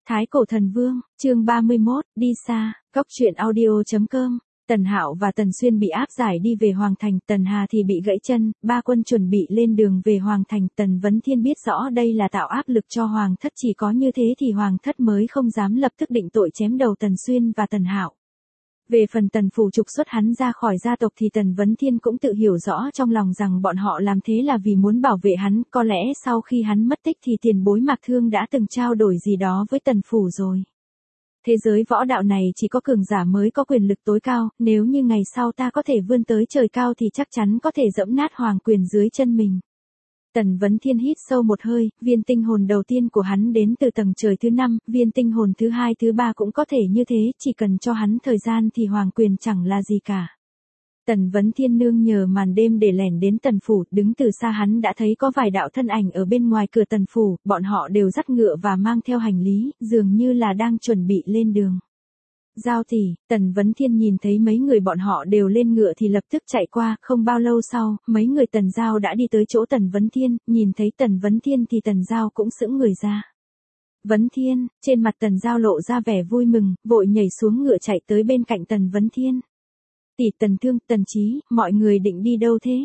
Thái Cổ Thần Vương, chương 31, đi xa, Cóc truyện audio.com. Tần Hạo và Tần Xuyên bị áp giải đi về Hoàng Thành, Tần Hà thì bị gãy chân, ba quân chuẩn bị lên đường về Hoàng Thành. Tần Vấn Thiên biết rõ đây là tạo áp lực cho Hoàng thất, chỉ có như thế thì Hoàng thất mới không dám lập tức định tội chém đầu Tần Xuyên và Tần Hạo. Về phần Tần Phủ trục xuất hắn ra khỏi gia tộc thì Tần Vấn Thiên cũng tự hiểu rõ trong lòng rằng bọn họ làm thế là vì muốn bảo vệ hắn, có lẽ sau khi hắn mất tích thì tiền bối Mạc Thương đã từng trao đổi gì đó với Tần Phủ rồi. Thế giới võ đạo này chỉ có cường giả mới có quyền lực tối cao, nếu như ngày sau ta có thể vươn tới trời cao thì chắc chắn có thể dẫm nát hoàng quyền dưới chân mình. Tần Vấn Thiên hít sâu một hơi, viên tinh hồn đầu tiên của hắn đến từ tầng trời thứ 5, viên tinh hồn thứ 2 thứ 3 cũng có thể như thế, chỉ cần cho hắn thời gian thì hoàng quyền chẳng là gì cả. Tần Vấn Thiên nương nhờ màn đêm để lẻn đến Tần Phủ, đứng từ xa hắn đã thấy có vài đạo thân ảnh ở bên ngoài cửa Tần Phủ, bọn họ đều dắt ngựa và mang theo hành lý, dường như là đang chuẩn bị lên đường. Giao tỷ, Tần Vấn Thiên nhìn thấy mấy người bọn họ đều lên ngựa thì lập tức chạy qua, không bao lâu sau, mấy người Tần Giao đã đi tới chỗ Tần Vấn Thiên, nhìn thấy Tần Vấn Thiên thì Tần Giao cũng sững người ra. Vấn Thiên, trên mặt Tần Giao lộ ra vẻ vui mừng, vội nhảy xuống ngựa chạy tới bên cạnh Tần Vấn Thiên. Tỷ, Tần Thương, Tần Chí, mọi người định đi đâu thế?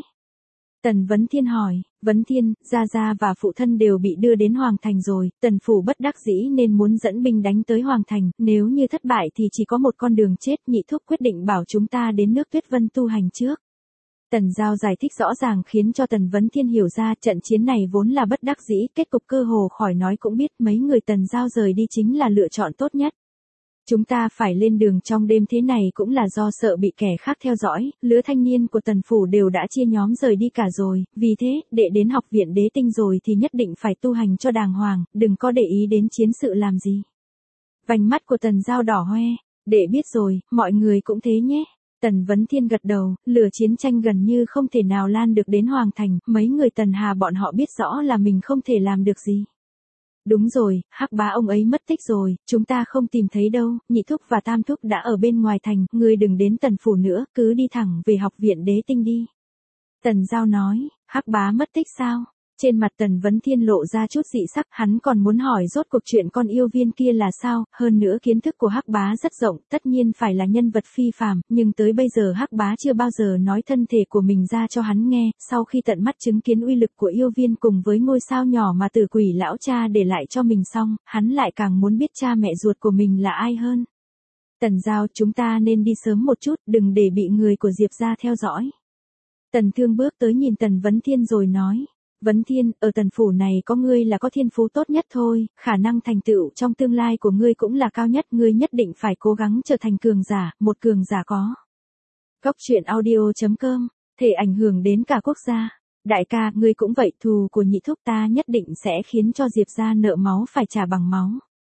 Tần Vấn Thiên hỏi. Vấn Thiên, Gia Gia và phụ thân đều bị đưa đến Hoàng Thành rồi, Tần Phủ bất đắc dĩ nên muốn dẫn binh đánh tới Hoàng Thành, nếu như thất bại thì chỉ có một con đường chết. Nhị thúc quyết định bảo chúng ta đến nước Tuyết Vân tu hành trước. Tần Giao giải thích rõ ràng khiến cho Tần Vấn Thiên hiểu ra trận chiến này vốn là bất đắc dĩ, kết cục cơ hồ khỏi nói cũng biết mấy người Tần Giao rời đi chính là lựa chọn tốt nhất. Chúng ta phải lên đường trong đêm thế này cũng là do sợ bị kẻ khác theo dõi, lứa thanh niên của Tần Phủ đều đã chia nhóm rời đi cả rồi, vì thế, đệ đến học viện đế tinh rồi thì nhất định phải tu hành cho đàng hoàng, đừng có để ý đến chiến sự làm gì. Vành mắt của Tần Giao đỏ hoe, đệ biết rồi, mọi người cũng thế nhé. Tần Vấn Thiên gật đầu, lửa chiến tranh gần như không thể nào lan được đến Hoàng Thành, mấy người Tần Hà bọn họ biết rõ là mình không thể làm được gì. Đúng rồi, Hắc bá ông ấy mất tích rồi, chúng ta không tìm thấy đâu, nhị thúc và tam thúc đã ở bên ngoài thành, ngươi đừng đến Tần Phủ nữa, cứ đi thẳng về học viện đế tinh đi. Tần Giao nói, Hắc bá mất tích sao? Trên mặt Tần Vấn Thiên lộ ra chút dị sắc, hắn còn muốn hỏi rốt cuộc chuyện con yêu viên kia là sao, hơn nữa kiến thức của Hắc bá rất rộng, tất nhiên phải là nhân vật phi phàm, nhưng tới bây giờ Hắc bá chưa bao giờ nói thân thể của mình ra cho hắn nghe, sau khi tận mắt chứng kiến uy lực của yêu viên cùng với ngôi sao nhỏ mà Tử Quỷ lão cha để lại cho mình xong, hắn lại càng muốn biết cha mẹ ruột của mình là ai hơn. Tần Giao, chúng ta nên đi sớm một chút, đừng để bị người của Diệp gia theo dõi. Tần Thương bước tới nhìn Tần Vấn Thiên rồi nói. Vấn Thiên, ở Tần Phủ này có ngươi là có thiên phú tốt nhất thôi, khả năng thành tựu trong tương lai của ngươi cũng là cao nhất, ngươi nhất định phải cố gắng trở thành cường giả, một cường giả có. Cóc truyện audio.com, thể ảnh hưởng đến cả quốc gia. Đại ca, ngươi cũng vậy, thù của nhị thúc ta nhất định sẽ khiến cho Diệp gia nợ máu phải trả bằng máu.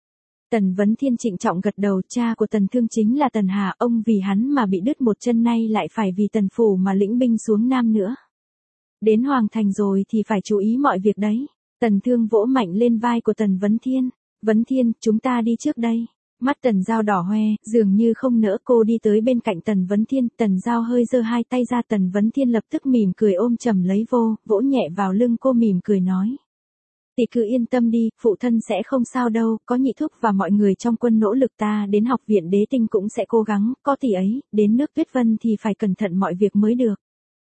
Tần Vấn Thiên trịnh trọng gật đầu, cha của Tần Thương chính là Tần Hà, ông vì hắn mà bị đứt một chân nay lại phải vì Tần Phủ mà lĩnh binh xuống Nam nữa. Đến Hoàng Thành rồi thì phải chú ý mọi việc đấy. Tần Thương vỗ mạnh lên vai của Tần Vấn Thiên. Vấn Thiên, chúng ta đi trước đây. Mắt Tần Giao đỏ hoe, dường như không nỡ cô đi tới bên cạnh Tần Vấn Thiên. Tần Giao hơi giơ hai tay ra, Tần Vấn Thiên lập tức mỉm cười ôm chầm lấy vỗ nhẹ vào lưng cô mỉm cười nói. Tỷ cứ yên tâm đi, phụ thân sẽ không sao đâu, có nhị thúc và mọi người trong quân nỗ lực ta đến học viện đế tinh cũng sẽ cố gắng, có tỷ ấy, đến nước Tuyết Vân thì phải cẩn thận mọi việc mới được.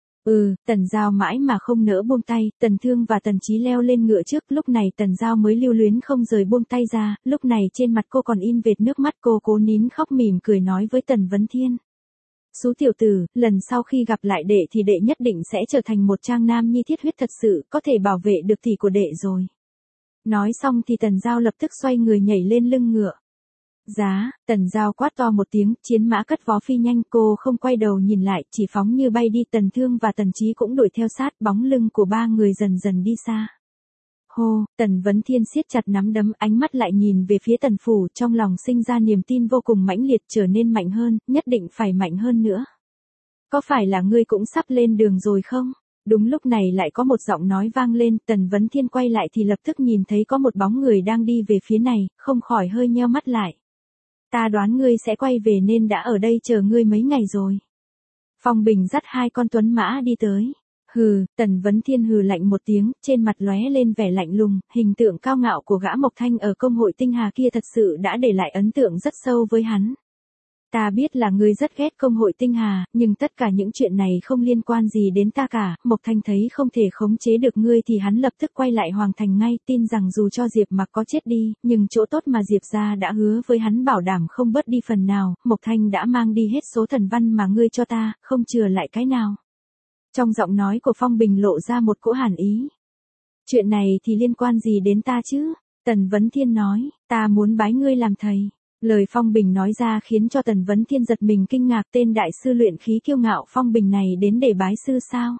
Tần Giao mãi mà không nỡ buông tay, Tần Thương và Tần Chí leo lên ngựa trước, lúc này Tần Giao mới lưu luyến không rời buông tay ra, lúc này trên mặt cô còn in vệt nước mắt, cô cố nín khóc mỉm cười nói với Tần Vấn Thiên. Sú tiểu tử, lần sau khi gặp lại đệ thì đệ nhất định sẽ trở thành một trang nam nhi thiết huyết thật sự, có thể bảo vệ được tỷ của đệ rồi. Nói xong thì Tần Giao lập tức xoay người nhảy lên lưng ngựa. Giá, Tần Giao quát to một tiếng, chiến mã cất vó phi nhanh, cô không quay đầu nhìn lại, chỉ phóng như bay đi. Tần Thương và Tần Chí cũng đuổi theo sát, bóng lưng của ba người dần dần đi xa. Hô, Tần Vấn Thiên siết chặt nắm đấm, ánh mắt lại nhìn về phía Tần Phủ, trong lòng sinh ra niềm tin vô cùng mãnh liệt, trở nên mạnh hơn, nhất định phải mạnh hơn nữa. Có phải là ngươi cũng sắp lên đường rồi không? Đúng lúc này lại có một giọng nói vang lên, Tần Vấn Thiên quay lại thì lập tức nhìn thấy có một bóng người đang đi về phía này, không khỏi hơi nheo mắt lại. Ta đoán ngươi sẽ quay về nên đã ở đây chờ ngươi mấy ngày rồi. Phong Bình dắt hai con tuấn mã đi tới. Hừ, Tần Vấn Thiên hừ lạnh một tiếng, trên mặt lóe lên vẻ lạnh lùng, hình tượng cao ngạo của gã Mộc Thanh ở công hội tinh hà kia thật sự đã để lại ấn tượng rất sâu với hắn. Ta biết là ngươi rất ghét công hội tinh hà, nhưng tất cả những chuyện này không liên quan gì đến ta cả. Mộc Thanh thấy không thể khống chế được ngươi thì hắn lập tức quay lại Hoàng Thành ngay, tin rằng dù cho Diệp Mặc có chết đi, nhưng chỗ tốt mà Diệp gia đã hứa với hắn bảo đảm không bớt đi phần nào. Mộc Thanh đã mang đi hết số thần văn mà ngươi cho ta, không chừa lại cái nào. Trong giọng nói của Phong Bình lộ ra một cỗ hàn ý. Chuyện này thì liên quan gì đến ta chứ? Tần Vấn Thiên nói, ta muốn bái ngươi làm thầy. Lời Phong Bình nói ra khiến cho Tần Vấn Thiên giật mình kinh ngạc, tên đại sư luyện khí kiêu ngạo Phong Bình này đến để bái sư sao?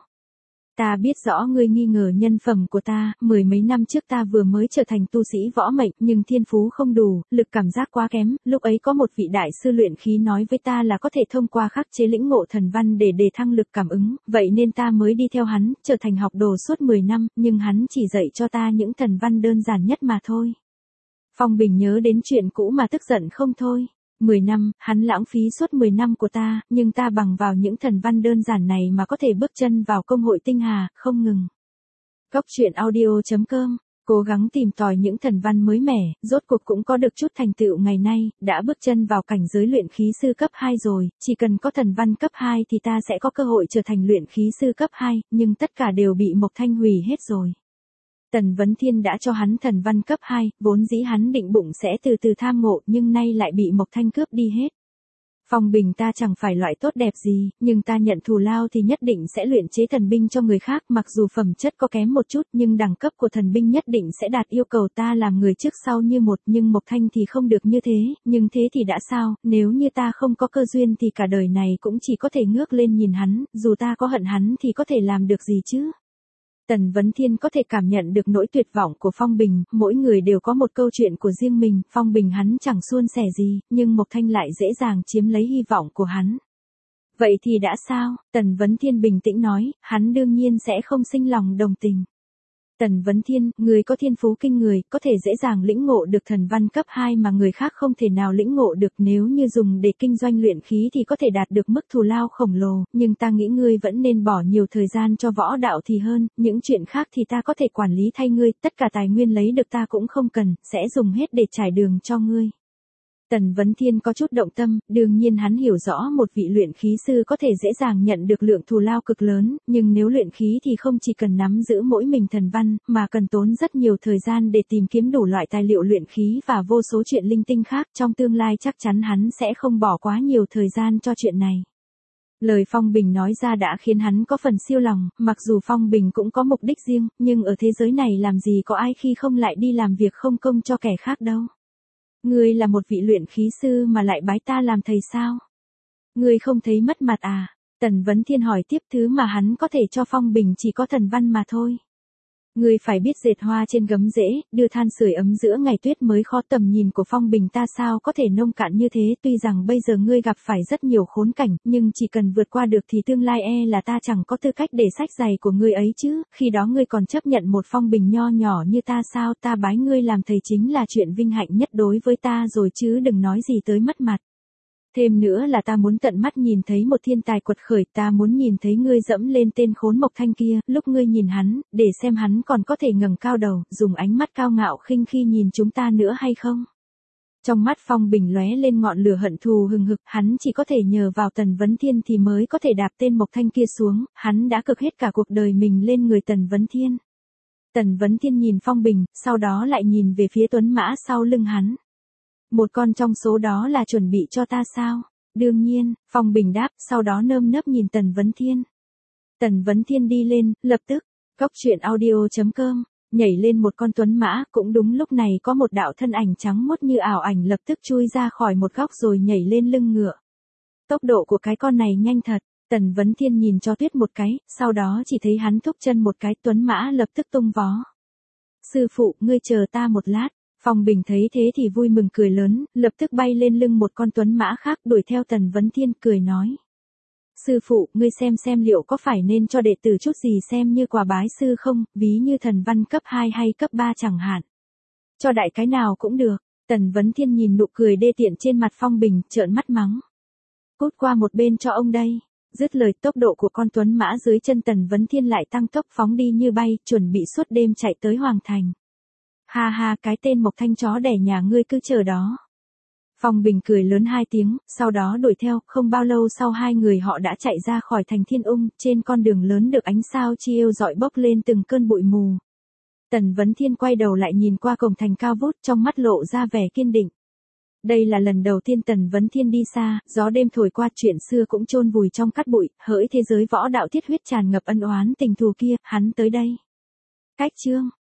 Ta biết rõ ngươi nghi ngờ nhân phẩm của ta, mười mấy năm trước ta vừa mới trở thành tu sĩ võ mệnh nhưng thiên phú không đủ, lực cảm giác quá kém, lúc ấy có một vị đại sư luyện khí nói với ta là có thể thông qua khắc chế lĩnh ngộ thần văn để đề thăng lực cảm ứng, vậy nên ta mới đi theo hắn, trở thành học đồ suốt 10 năm, nhưng hắn chỉ dạy cho ta những thần văn đơn giản nhất mà thôi. Phong Bình nhớ đến chuyện cũ mà tức giận không thôi. 10 năm, hắn lãng phí suốt 10 năm của ta, nhưng ta bằng vào những thần văn đơn giản này mà có thể bước chân vào công hội tinh hà, không ngừng. Góc truyện audio.com, cố gắng tìm tòi những thần văn mới mẻ, rốt cuộc cũng có được chút thành tựu ngày nay, đã bước chân vào cảnh giới luyện khí sư cấp 2 rồi, chỉ cần có thần văn cấp 2 thì ta sẽ có cơ hội trở thành luyện khí sư cấp 2, nhưng tất cả đều bị Mộc Thanh hủy hết rồi. Tần Vấn Thiên đã cho hắn thần văn cấp 2, vốn dĩ hắn định bụng sẽ từ từ tham ngộ nhưng nay lại bị Mộc Thanh cướp đi hết. Phong Bình ta chẳng phải loại tốt đẹp gì, nhưng ta nhận thù lao thì nhất định sẽ luyện chế thần binh cho người khác, mặc dù phẩm chất có kém một chút nhưng đẳng cấp của thần binh nhất định sẽ đạt yêu cầu ta làm người trước sau như một, nhưng Mộc Thanh thì không được như thế, nhưng thế thì đã sao, nếu như ta không có cơ duyên thì cả đời này cũng chỉ có thể ngước lên nhìn hắn, dù ta có hận hắn thì có thể làm được gì chứ. Tần Vấn Thiên có thể cảm nhận được nỗi tuyệt vọng của Phong Bình, mỗi người đều có một câu chuyện của riêng mình, Phong Bình hắn chẳng suôn sẻ gì, nhưng Mộc Thanh lại dễ dàng chiếm lấy hy vọng của hắn. Vậy thì đã sao? Tần Vấn Thiên bình tĩnh nói, hắn đương nhiên sẽ không sinh lòng đồng tình. Tần Vấn Thiên, người có thiên phú kinh người, có thể dễ dàng lĩnh ngộ được thần văn cấp 2 mà người khác không thể nào lĩnh ngộ được, nếu như dùng để kinh doanh luyện khí thì có thể đạt được mức thù lao khổng lồ, nhưng ta nghĩ ngươi vẫn nên bỏ nhiều thời gian cho võ đạo thì hơn, những chuyện khác thì ta có thể quản lý thay ngươi, tất cả tài nguyên lấy được ta cũng không cần, sẽ dùng hết để trải đường cho ngươi. Tần Vấn Thiên có chút động tâm, đương nhiên hắn hiểu rõ một vị luyện khí sư có thể dễ dàng nhận được lượng thù lao cực lớn, nhưng nếu luyện khí thì không chỉ cần nắm giữ mỗi mình thần văn, mà cần tốn rất nhiều thời gian để tìm kiếm đủ loại tài liệu luyện khí và vô số chuyện linh tinh khác, trong tương lai chắc chắn hắn sẽ không bỏ quá nhiều thời gian cho chuyện này. Lời Phong Bình nói ra đã khiến hắn có phần siêu lòng, mặc dù Phong Bình cũng có mục đích riêng, nhưng ở thế giới này làm gì có ai khi không lại đi làm việc không công cho kẻ khác đâu. Ngươi là một vị luyện khí sư mà lại bái ta làm thầy sao? Ngươi không thấy mất mặt à? Tần Vấn Thiên hỏi tiếp, thứ mà hắn có thể cho Phong Bình chỉ có thần văn mà thôi. Ngươi phải biết dệt hoa trên gấm rễ, đưa than sưởi ấm giữa ngày tuyết mới khó, tầm nhìn của Phong Bình ta sao có thể nông cạn như thế, tuy rằng bây giờ ngươi gặp phải rất nhiều khốn cảnh, nhưng chỉ cần vượt qua được thì tương lai là ta chẳng có tư cách để sách giày của ngươi ấy chứ, khi đó ngươi còn chấp nhận một Phong Bình nho nhỏ như ta sao, ta bái ngươi làm thầy chính là chuyện vinh hạnh nhất đối với ta rồi chứ đừng nói gì tới mất mặt. Thêm nữa là ta muốn tận mắt nhìn thấy một thiên tài quật khởi, ta muốn nhìn thấy ngươi dẫm lên tên khốn Mộc Thanh kia, lúc ngươi nhìn hắn, để xem hắn còn có thể ngẩng cao đầu, dùng ánh mắt cao ngạo khinh khi nhìn chúng ta nữa hay không. Trong mắt Phong Bình lóe lên ngọn lửa hận thù hừng hực, hắn chỉ có thể nhờ vào Tần Vấn Thiên thì mới có thể đạp tên Mộc Thanh kia xuống, hắn đã cực hết cả cuộc đời mình lên người Tần Vấn Thiên. Tần Vấn Thiên nhìn Phong Bình, sau đó lại nhìn về phía tuấn mã sau lưng hắn. Một con trong số đó là chuẩn bị cho ta sao? Đương nhiên, Phong Bình đáp, sau đó nơm nớp nhìn Tần Vấn Thiên. Tần Vấn Thiên đi lên, lập tức, góc truyện audio.com, nhảy lên một con tuấn mã, cũng đúng lúc này có một đạo thân ảnh trắng muốt như ảo ảnh lập tức chui ra khỏi một góc rồi nhảy lên lưng ngựa. Tốc độ của cái con này nhanh thật, Tần Vấn Thiên nhìn cho Tuyết một cái, sau đó chỉ thấy hắn thúc chân một cái, tuấn mã lập tức tung vó. Sư phụ, ngươi chờ ta một lát. Phong Bình thấy thế thì vui mừng cười lớn, lập tức bay lên lưng một con tuấn mã khác đuổi theo Tần Vấn Thiên cười nói. Sư phụ, ngươi xem liệu có phải nên cho đệ tử chút gì xem như quà bái sư không, ví như thần văn cấp 2 hay cấp 3 chẳng hạn. Cho đại cái nào cũng được. Tần Vấn Thiên nhìn nụ cười đê tiện trên mặt Phong Bình, trợn mắt mắng. Cút qua một bên cho ông đây. Dứt lời, tốc độ của con tuấn mã dưới chân Tần Vấn Thiên lại tăng tốc phóng đi như bay, chuẩn bị suốt đêm chạy tới Hoàng Thành. Ha ha, cái tên Mộc Thanh chó đẻ nhà ngươi cứ chờ đó. Phong Bình cười lớn 2 tiếng, sau đó đuổi theo, không bao lâu sau hai người họ đã chạy ra khỏi thành Thiên Ung, trên con đường lớn được ánh sao chiếu rọi bốc lên từng cơn bụi mù. Tần Vấn Thiên quay đầu lại nhìn qua cổng thành cao vút, trong mắt lộ ra vẻ kiên định. Đây là lần đầu tiên Tần Vấn Thiên đi xa, gió đêm thổi qua, chuyện xưa cũng chôn vùi trong cát bụi, hỡi thế giới võ đạo thiết huyết tràn ngập ân oán tình thù kia, hắn tới đây. Cách chương